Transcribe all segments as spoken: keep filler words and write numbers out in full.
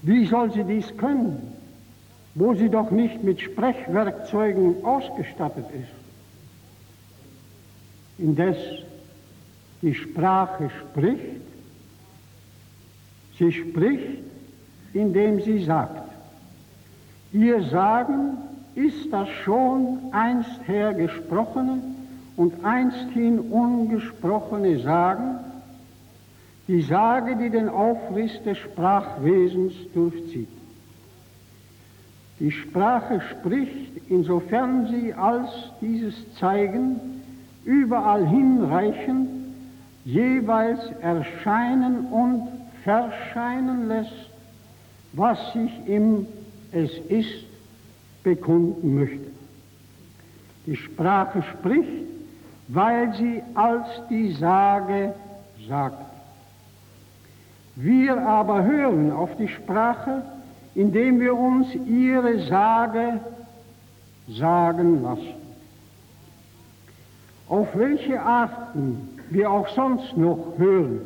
Wie soll sie dies können, wo sie doch nicht mit Sprechwerkzeugen ausgestattet ist? Indes die Sprache spricht, sie spricht, indem sie sagt. Ihr Sagen ist das schon einst her gesprochene und einsthin ungesprochene Sagen, die Sage, die den Aufriss des Sprachwesens durchzieht. Die Sprache spricht, insofern sie als dieses Zeigen überall hinreichend jeweils erscheinen und verscheinen lässt, was sich im Es ist bekunden möchte. Die Sprache spricht, weil sie als die Sage sagt. Wir aber hören auf die Sprache, indem wir uns ihre Sage sagen lassen. Auf welche Arten wir auch sonst noch hören,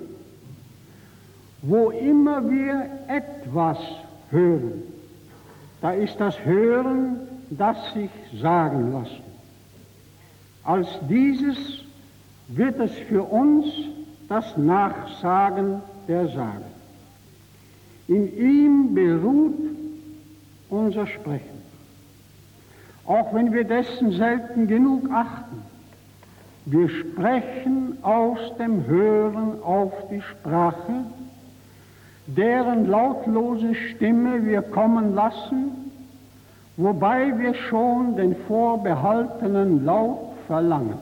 wo immer wir etwas hören, da ist das Hören, das sich sagen lassen. Als dieses wird es für uns das Nachsagen der Sage. In ihm beruht unser Sprechen. Auch wenn wir dessen selten genug achten, wir sprechen aus dem Hören auf die Sprache, deren lautlose Stimme wir kommen lassen, wobei wir schon den vorbehaltenen Laut verlangen.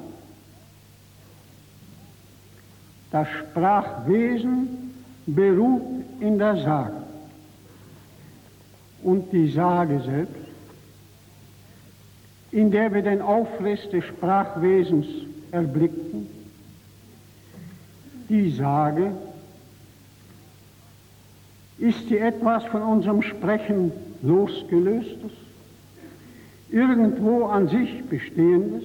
Das Sprachwesen beruht in der Sage. Und die Sage selbst, in der wir den Aufriss des Sprachwesens erblickten, die Sage, ist sie etwas von unserem Sprechen losgelöstes, irgendwo an sich Bestehendes?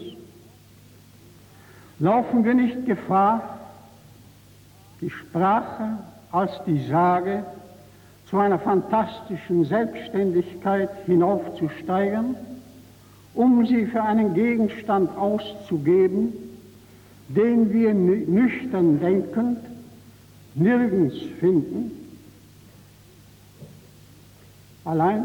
Laufen wir nicht Gefahr, die Sprache als die Sage zu einer fantastischen Selbstständigkeit hinaufzusteigern, um sie für einen Gegenstand auszugeben, den wir nüchtern denkend nirgends finden? Allein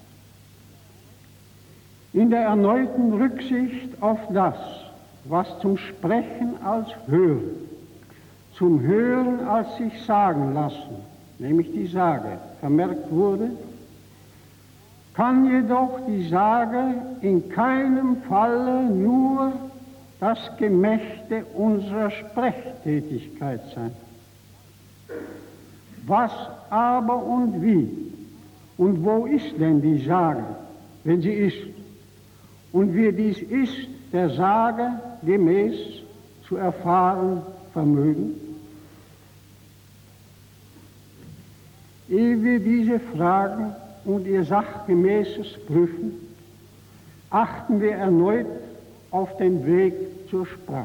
in der erneuten Rücksicht auf das, was zum Sprechen als Hören, zum Hören als sich sagen lassen, nämlich die Sage, vermerkt wurde, kann jedoch die Sage in keinem Falle nur das Gemächte unserer Sprechtätigkeit sein. Was aber und wie und wo ist denn die Sage, wenn sie ist? Und wie dies ist, der Sage gemäß zu erfahren vermögen? Ehe wir diese Fragen und ihr Sachgemäßes prüfen, achten wir erneut auf den Weg zur Sprache.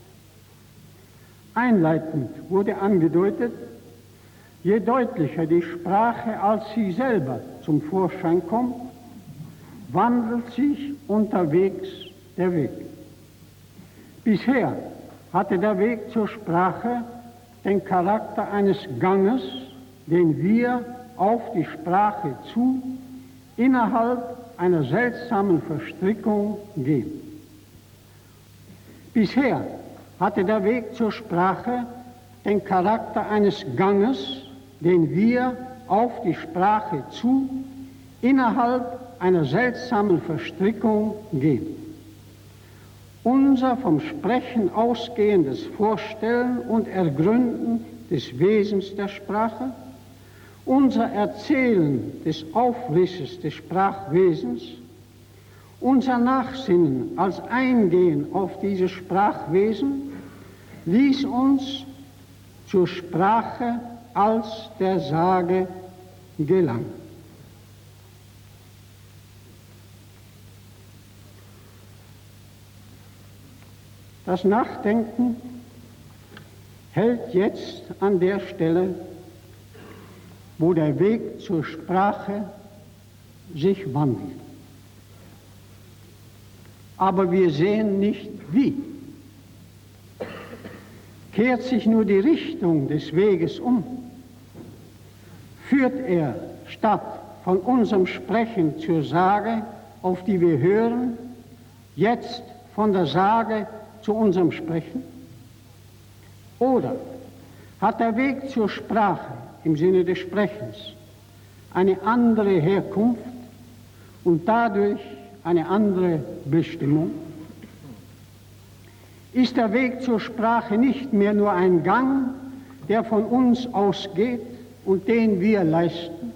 Einleitend wurde angedeutet, je deutlicher die Sprache als sie selber zum Vorschein kommt, wandelt sich unterwegs der Weg. Bisher hatte der Weg zur Sprache den Charakter eines Ganges, den wir auf die Sprache zu innerhalb einer seltsamen Verstrickung gehen. Bisher hatte der Weg zur Sprache den Charakter eines Ganges, den wir auf die Sprache zu innerhalb einer seltsamen Verstrickung gehen. Unser vom Sprechen ausgehendes Vorstellen und Ergründen des Wesens der Sprache, unser Erzählen des Aufrisses des Sprachwesens, unser Nachsinnen als Eingehen auf dieses Sprachwesen ließ uns zur Sprache als der Sage gelangen. Das Nachdenken hält jetzt an der Stelle wo der Weg zur Sprache sich wandelt. Aber wir sehen nicht, wie. Kehrt sich nur die Richtung des Weges um, führt er statt von unserem Sprechen zur Sage, auf die wir hören, jetzt von der Sage zu unserem Sprechen? Oder hat der Weg zur Sprache im Sinne des Sprechens eine andere Herkunft und dadurch eine andere Bestimmung? Ist der Weg zur Sprache nicht mehr nur ein Gang, der von uns ausgeht und den wir leisten?